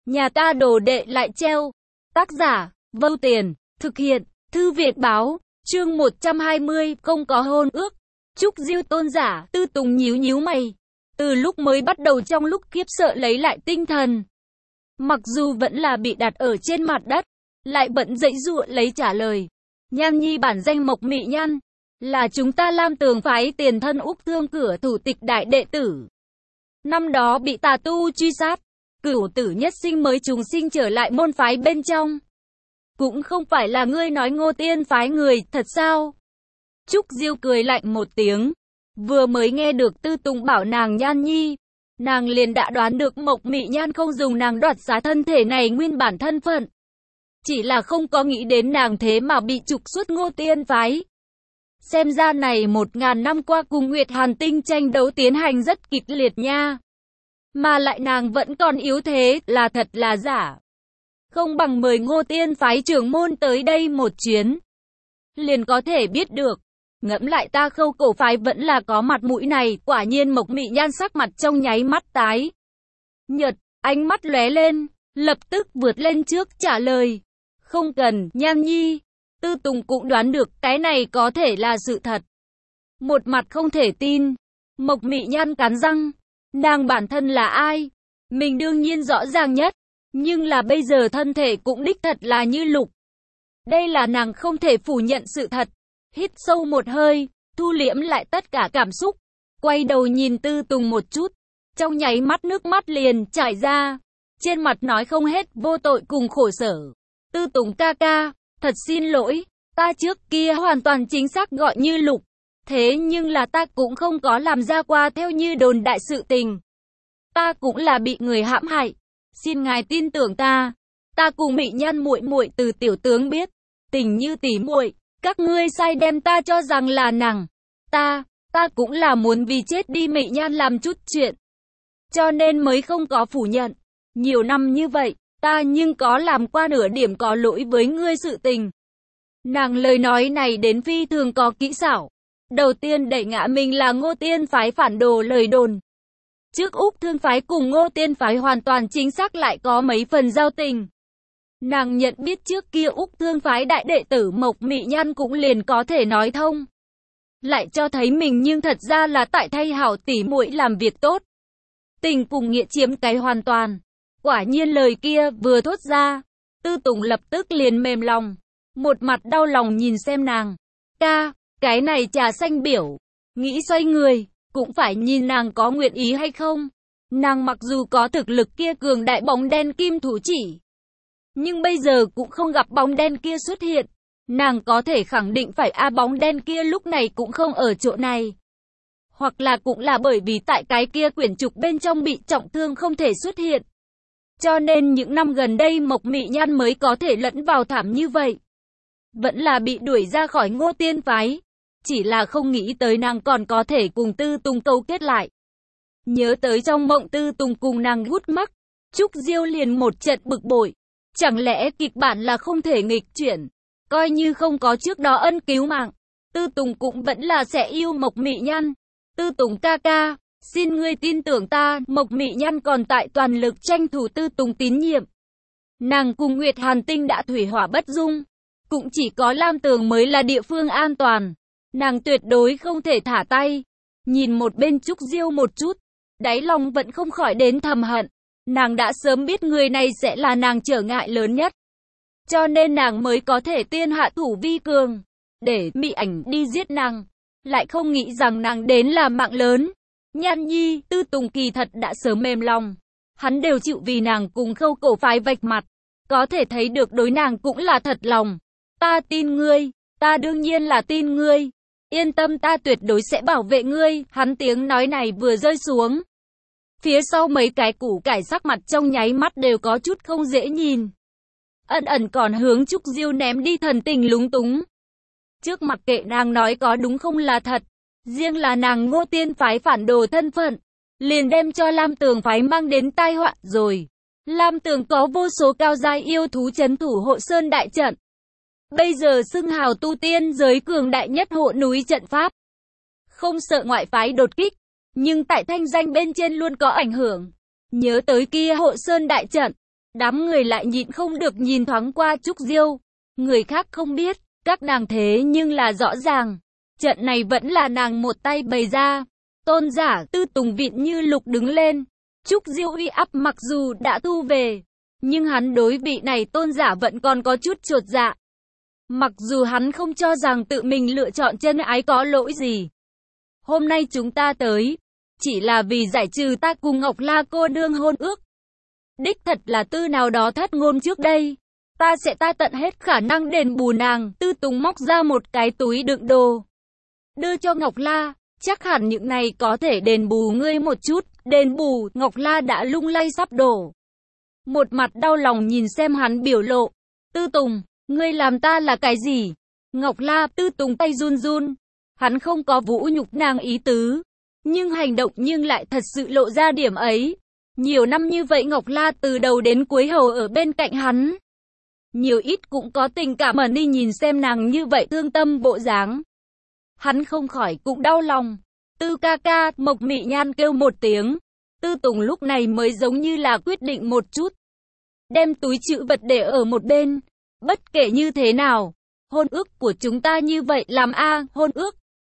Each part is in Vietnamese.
Nhà ta đồ đệ lại treo. Tác giả, Vô Tiền, thực hiện, Thư Viện Báo, chương 120, không có hôn ước. Trúc Diêu tôn giả, Tư Tùng nhíu nhíu mày. Từ lúc mới bắt đầu trong lúc khiếp sợ lấy lại tinh thần. Mặc dù vẫn là bị đặt ở trên mặt đất, lại bận dãy dụa lấy trả lời. Nhan nhi bản danh Mộc Mị Nhan, là chúng ta Lam Tường phái tiền thân Úc Thương cửa thủ tịch đại đệ tử. Năm đó bị tà tu truy sát, cửu tử nhất sinh mới trùng sinh trở lại môn phái bên trong. Cũng không phải là ngươi nói Ngô Tiên phái người, thật sao? Trúc Diêu cười lạnh một tiếng. Vừa mới nghe được Tư Tùng bảo nàng Nhan nhi, nàng liền đã đoán được Mộc Mị Nhan không dùng nàng đoạt xá thân thể này nguyên bản thân phận. Chỉ là không có nghĩ đến nàng thế mà bị trục xuất Ngô Tiên phái. Xem ra này 1000 năm qua cùng Nguyệt Hàn Tinh tranh đấu tiến hành rất kịch liệt nha. Mà lại nàng vẫn còn yếu thế, là thật là giả. Không bằng mời Ngô Tiên phái trưởng môn tới đây một chuyến, liền có thể biết được. Ngẫm lại ta Khâu cổ phái vẫn là có mặt mũi này. Quả nhiên Mộc Mị Nhan sắc mặt trong nháy mắt tái nhợt, ánh mắt lóe lên, lập tức vượt lên trước trả lời. Không cần, Nhan nhi. Tư Tùng cũng đoán được cái này có thể là sự thật. Một mặt không thể tin, Mộc Mị Nhan cắn răng. Nàng bản thân là ai? Mình đương nhiên rõ ràng nhất. Nhưng là bây giờ thân thể cũng đích thật là như lục. Đây là nàng không thể phủ nhận sự thật. Hít sâu một hơi, thu liễm lại tất cả cảm xúc. Quay đầu nhìn Tư Tùng một chút. Trong nháy mắt nước mắt liền chảy ra. Trên mặt nói không hết vô tội cùng khổ sở. Tư Tùng ca ca, thật xin lỗi. Ta trước kia hoàn toàn chính xác gọi như lục. Thế nhưng là ta cũng không có làm ra qua theo như đồn đại sự tình. Ta cũng là bị người hãm hại. Xin ngài tin tưởng ta. Ta cùng Mị Nhan muội muội từ tiểu tướng biết, tình như tỉ muội. Các ngươi sai đem ta cho rằng là nàng. Ta cũng là muốn vì chết đi Mị Nhan làm chút chuyện. Cho nên mới không có phủ nhận. Nhiều năm như vậy, ta nhưng có làm qua nửa điểm có lỗi với ngươi sự tình. Nàng lời nói này đến phi thường có kỹ xảo. Đầu tiên đẩy ngã mình là Ngô Tiên phái phản đồ lời đồn. Trước Úc Thương phái cùng Ngô Tiên phái hoàn toàn chính xác lại có mấy phần giao tình. Nàng nhận biết trước kia Úc Thương phái đại đệ tử Mộc Mị Nhan cũng liền có thể nói thông. Lại cho thấy mình nhưng thật ra là tại thay hảo tỉ muội làm việc tốt. Tình cùng nghĩa chiếm cái hoàn toàn. Quả nhiên lời kia vừa thốt ra, Tư Tùng lập tức liền mềm lòng. Một mặt đau lòng nhìn xem nàng. Ca, cái này trà xanh biểu. Nghĩ xoay người, cũng phải nhìn nàng có nguyện ý hay không. Nàng mặc dù có thực lực kia cường đại bóng đen kim thủ chỉ, nhưng bây giờ cũng không gặp bóng đen kia xuất hiện. Nàng có thể khẳng định phải bóng đen kia lúc này cũng không ở chỗ này. Hoặc là cũng là bởi vì tại cái kia quyển trục bên trong bị trọng thương không thể xuất hiện. Cho nên những năm gần đây Mộc Mị Nhan mới có thể lẫn vào thảm như vậy. Vẫn là bị đuổi ra khỏi Ngô Tiên phái. Chỉ là không nghĩ tới nàng còn có thể cùng Tư Tùng câu kết lại. Nhớ tới trong mộng Tư Tùng cùng nàng hút mắc, Trúc Diêu liền một trận bực bội. Chẳng lẽ kịch bản là không thể nghịch chuyển? Coi như không có trước đó ân cứu mạng, Tư Tùng cũng vẫn là sẽ yêu Mộc Mị Nhan. Tư Tùng ca ca, xin ngươi tin tưởng ta. Mộc Mị Nhan còn tại toàn lực tranh thủ Tư Tùng tín nhiệm. Nàng cùng Nguyệt Hàn Tinh đã thủy hỏa bất dung, cũng chỉ có Lam Tường mới là địa phương an toàn. Nàng tuyệt đối không thể thả tay. Nhìn một bên Trúc Diêu một chút, đáy lòng vẫn không khỏi đến thầm hận. Nàng đã sớm biết người này sẽ là nàng trở ngại lớn nhất. Cho nên nàng mới có thể tiên hạ thủ vi cường, để Mị Ảnh đi giết nàng. Lại không nghĩ rằng nàng đến là mạng lớn. Nhan nhi, Tư Tùng kỳ thật đã sớm mềm lòng. Hắn đều chịu vì nàng cùng Khâu cổ phái vạch mặt. Có thể thấy được đối nàng cũng là thật lòng. Ta tin ngươi, ta đương nhiên là tin ngươi. Yên tâm, ta tuyệt đối sẽ bảo vệ ngươi. Hắn tiếng nói này vừa rơi xuống, phía sau mấy cái củ cải sắc mặt trong nháy mắt đều có chút không dễ nhìn. Ẩn ẩn còn hướng Trúc Diêu ném đi thần tình lúng túng. Trước mặt kệ nàng nói có đúng không là thật. Riêng là nàng Ngô Tiên phái phản đồ thân phận, liền đem cho Lam Tường phái mang đến tai họa rồi. Lam Tường có vô số cao giai yêu thú trấn thủ hộ sơn đại trận. Bây giờ xưng hào tu tiên giới cường đại nhất hộ núi trận pháp. Không sợ ngoại phái đột kích, nhưng tại thanh danh bên trên luôn có ảnh hưởng. Nhớ tới kia hộ sơn đại trận, Đám người lại nhịn không được nhìn thoáng qua Trúc Diêu. Người khác không biết, các nàng thế nhưng là rõ ràng. Trận này vẫn là nàng một tay bày ra. Tôn giả Tư Tùng Viện Như Lục đứng lên. Trúc Diêu uy áp mặc dù đã thu về, nhưng hắn đối vị này tôn giả vẫn còn có chút chột dạ. Mặc dù hắn không cho rằng tự mình lựa chọn chân ái có lỗi gì. Hôm nay chúng ta tới, chỉ là vì giải trừ ta cùng Ngọc La cô đương hôn ước. Đích thật là Tư nào đó thất ngôn trước đây. Ta sẽ tận hết khả năng đền bù nàng. Tư Tùng móc ra một cái túi đựng đồ, đưa cho Ngọc La. Chắc hẳn những này có thể đền bù ngươi một chút. Đền bù. Ngọc La đã lung lay sắp đổ. Một mặt đau lòng nhìn xem hắn biểu lộ. Tư Tùng, ngươi làm ta là cái gì? Ngọc La. Tư Tùng tay run run. Hắn không có vũ nhục nàng ý tứ, nhưng hành động nhưng lại thật sự lộ ra điểm ấy. Nhiều năm như vậy Ngọc La từ đầu đến cuối hầu ở bên cạnh hắn. Nhiều ít cũng có tình cảm mà đi nhìn xem nàng như vậy thương tâm bộ dáng. Hắn không khỏi cũng đau lòng. Tư ca ca. Mộc Mị Nhan kêu một tiếng. Tư Tùng lúc này mới giống như là quyết định một chút. Đem túi trữ vật để ở một bên. Bất kể như thế nào, hôn ước của chúng ta như vậy làm hôn ước.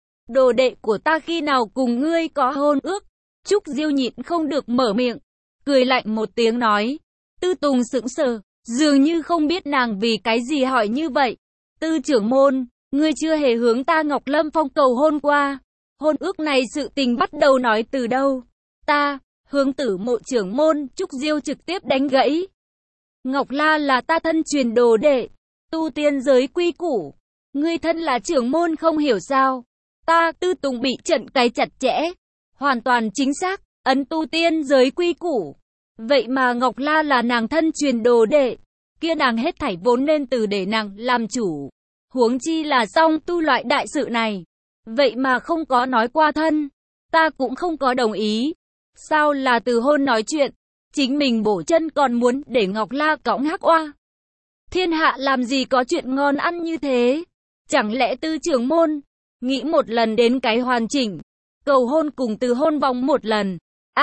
Đồ đệ của ta khi nào cùng ngươi có hôn ước? Trúc Diêu nhịn không được mở miệng, cười lạnh một tiếng nói. Tư Tùng sững sờ, dường như không biết nàng vì cái gì hỏi như vậy. Tư trưởng môn, ngươi chưa hề hướng ta Ngọc Lâm Phong cầu hôn qua. Hôn ước này sự tình bắt đầu nói từ đâu? Ta, Hướng Tử Mộ trưởng môn. Trúc Diêu trực tiếp đánh gãy. Ngọc La là ta thân truyền đồ đệ, tu tiên giới quy củ. Ngươi thân là trưởng môn không hiểu sao? Ta. Tư Tùng bị trận cái chặt chẽ. Hoàn toàn chính xác, ấn tu tiên giới quy củ. Vậy mà Ngọc La là nàng thân truyền đồ đệ. Kia nàng hết thảy vốn nên từ để nàng làm chủ. Huống chi là xong tu loại đại sự này. Vậy mà không có nói qua thân. Ta cũng không có đồng ý. Sao là từ hôn nói chuyện? Chính mình bổ chân còn muốn để Ngọc La cõng hắc oa. Thiên hạ làm gì có chuyện ngon ăn như thế? Chẳng lẽ Tư trưởng môn nghĩ một lần đến cái hoàn chỉnh, cầu hôn cùng từ hôn vòng một lần?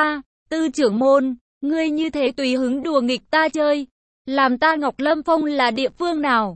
Tư trưởng môn, ngươi như thế tùy hứng đùa nghịch ta chơi, làm ta Ngọc Lâm Phong là địa phương nào?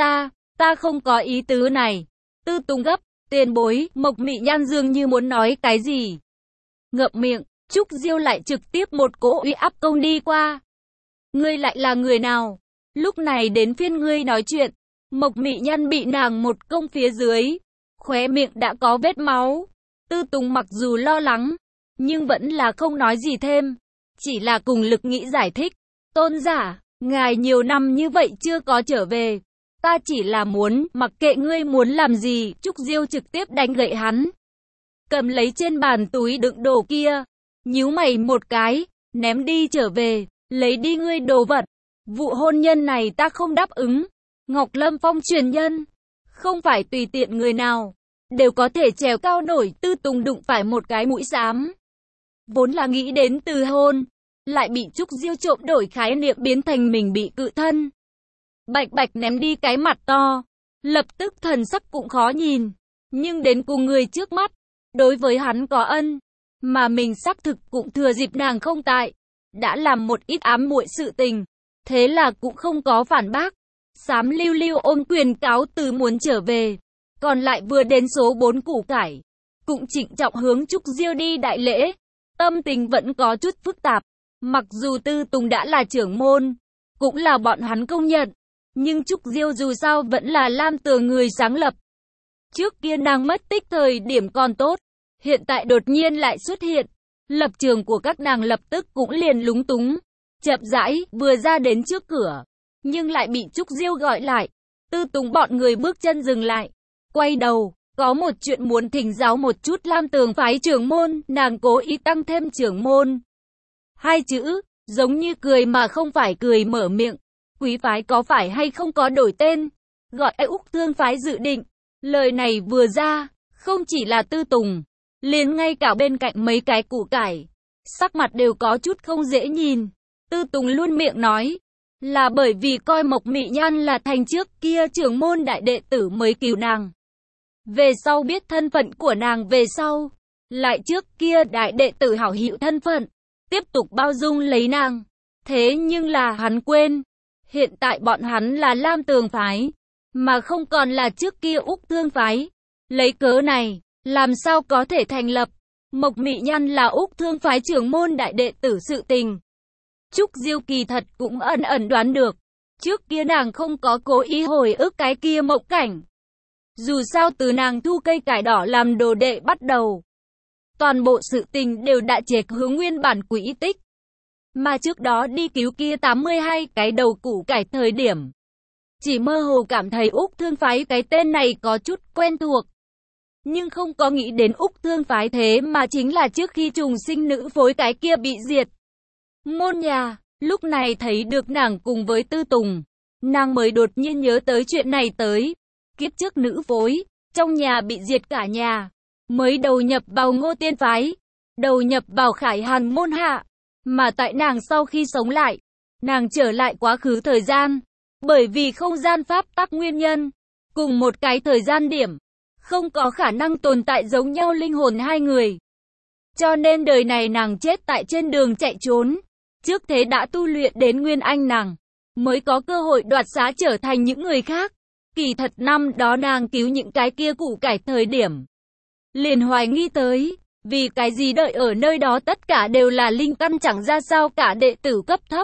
Ta không có ý tứ này. Tư Tùng gấp, tiền bối. Mộc Mị Nhan dường như muốn nói cái gì, ngậm miệng. Trúc Diêu lại trực tiếp một cỗ uy áp công đi qua. Ngươi lại là người nào? Lúc này đến phiên ngươi nói chuyện. Mộc Mị Nhan bị nàng một công phía dưới, khóe miệng đã có vết máu. Tư Tùng mặc dù lo lắng, nhưng vẫn là không nói gì thêm, chỉ là cùng lực nghĩ giải thích. Tôn giả, ngài nhiều năm như vậy chưa có trở về. Ta chỉ là muốn, mặc kệ ngươi muốn làm gì. Trúc Diêu trực tiếp đánh gậy hắn, cầm lấy trên bàn túi đựng đồ kia, nhíu mày một cái, ném đi trở về, lấy đi ngươi đồ vật. Vụ hôn nhân này ta không đáp ứng. Ngọc Lâm Phong truyền nhân, không phải tùy tiện người nào đều có thể trèo cao nổi. Tư Tùng đụng phải một cái mũi xám. Vốn là nghĩ đến từ hôn, lại bị Trúc Diêu trộm đổi khái niệm biến thành mình bị cự thân. Bạch bạch ném đi cái mặt to, lập tức thần sắc cũng khó nhìn. Nhưng đến cùng người trước mắt, đối với hắn có ân, mà mình xác thực cũng thừa dịp nàng không tại, đã làm một ít ám muội sự tình, thế là cũng không có phản bác. Xám lưu lưu ôm quyền cáo từ muốn trở về. Còn lại vừa đến số 4 củ cải, cũng trịnh trọng hướng Trúc Diêu đi đại lễ. Tâm tình vẫn có chút phức tạp. Mặc dù Tư Tùng đã là trưởng môn, cũng là bọn hắn công nhận, nhưng Trúc Diêu dù sao vẫn là Lam Tường người sáng lập. Trước kia nàng mất tích thời điểm còn tốt, hiện tại đột nhiên lại xuất hiện. Lập trường của các nàng lập tức cũng liền lúng túng. Chậm rãi, vừa ra đến trước cửa, nhưng lại bị Trúc Diêu gọi lại. Tư Tùng bọn người bước chân dừng lại, quay đầu, có một chuyện muốn thỉnh giáo một chút. Lam Tường phái trưởng môn, nàng cố ý tăng thêm trưởng môn hai chữ, giống như cười mà không phải cười mở miệng. Quý phái có phải hay không có đổi tên, gọi Úc Thương phái dự định. Lời này vừa ra, không chỉ là Tư Tùng, liền ngay cả bên cạnh mấy cái củ cải, sắc mặt đều có chút không dễ nhìn. Tư Tùng luôn miệng nói, là bởi vì coi Mộc Mị Nhan là thành trước kia trưởng môn đại đệ tử mới cứu nàng. Về sau biết thân phận của nàng về sau, lại trước kia đại đệ tử hảo hữu thân phận, tiếp tục bao dung lấy nàng. Thế nhưng là hắn quên, hiện tại bọn hắn là Lam Tường phái, mà không còn là trước kia Úc Thương phái. Lấy cớ này, làm sao có thể thành lập? Mộc Mị Nhan là Úc Thương phái trưởng môn đại đệ tử sự tình. Trúc Diêu kỳ thật cũng ẩn ẩn đoán được. Trước kia nàng không có cố ý hồi ức cái kia Mộc Cảnh. Dù sao từ nàng thu cây cải đỏ làm đồ đệ bắt đầu, toàn bộ sự tình đều đã chệch hướng nguyên bản quỹ tích. Mà trước đó đi cứu kia 82 cái đầu củ cải thời điểm, chỉ mơ hồ cảm thấy Úc Thương phái cái tên này có chút quen thuộc. Nhưng không có nghĩ đến Úc Thương phái thế mà chính là trước khi trùng sinh nữ phối cái kia bị diệt. Môn nhà, lúc này thấy được nàng cùng với Tư Tùng, nàng mới đột nhiên nhớ tới chuyện này tới. Kiếp trước nữ phối, trong nhà bị diệt cả nhà, mới đầu nhập vào Ngô Tiên phái, đầu nhập vào Khải Hàn môn hạ. Mà tại nàng sau khi sống lại, nàng trở lại quá khứ thời gian, bởi vì không gian pháp tắc nguyên nhân, cùng một cái thời gian điểm, không có khả năng tồn tại giống nhau linh hồn hai người. Cho nên đời này nàng chết tại trên đường chạy trốn, trước thế đã tu luyện đến Nguyên Anh nàng, mới có cơ hội đoạt xá trở thành những người khác. Kỳ thật năm đó nàng cứu những cái kia củ cải thời điểm, liền hoài nghi tới, vì cái gì đợi ở nơi đó tất cả đều là linh căn chẳng ra sao cả đệ tử cấp thấp.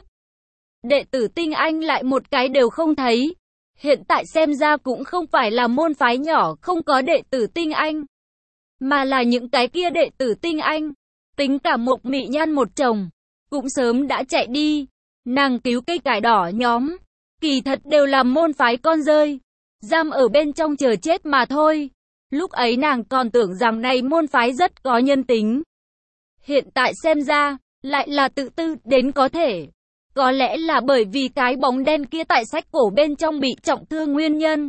Đệ tử tinh anh lại một cái đều không thấy. Hiện tại xem ra cũng không phải là môn phái nhỏ không có đệ tử tinh anh, mà là những cái kia đệ tử tinh anh, tính cả Mộc Mị Nhan một chồng, cũng sớm đã chạy đi. Nàng cứu cây cải đỏ nhóm, kỳ thật đều là môn phái con rơi, giam ở bên trong chờ chết mà thôi. Lúc ấy nàng còn tưởng rằng này môn phái rất có nhân tính. Hiện tại xem ra, lại là tự tư đến có thể. Có lẽ là bởi vì cái bóng đen kia tại sách cổ bên trong bị trọng thương nguyên nhân.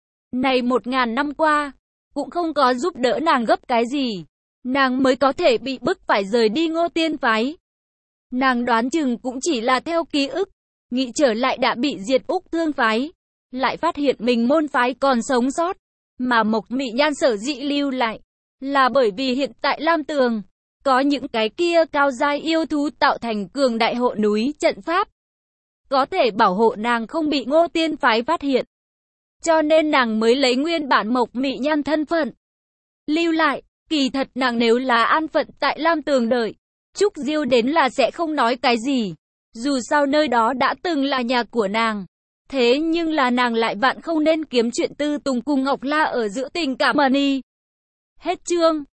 Này 1000 năm qua, cũng không có giúp đỡ nàng gấp cái gì. Nàng mới có thể bị bức phải rời đi Ngô Tiên phái. Nàng đoán chừng cũng chỉ là theo ký ức, nghĩ trở lại đã bị diệt Úc Thương phái. Lại phát hiện mình môn phái còn sống sót. Mà Mộc Mị Nhan sở dĩ lưu lại, là bởi vì hiện tại Lam Tường có những cái kia cao giai yêu thú tạo thành cường đại hộ núi trận pháp, có thể bảo hộ nàng không bị Ngô Tiên phái phát hiện. Cho nên nàng mới lấy nguyên bản Mộc Mị Nhan thân phận lưu lại. Kỳ thật nàng nếu là an phận tại Lam Tường đợi, Trúc Diêu đến là sẽ không nói cái gì. Dù sao nơi đó đã từng là nhà của nàng. Thế nhưng là nàng lại vạn không nên kiếm chuyện Tư Tùng cùng Ngọc La ở giữa tình cảm mani. Hết chương.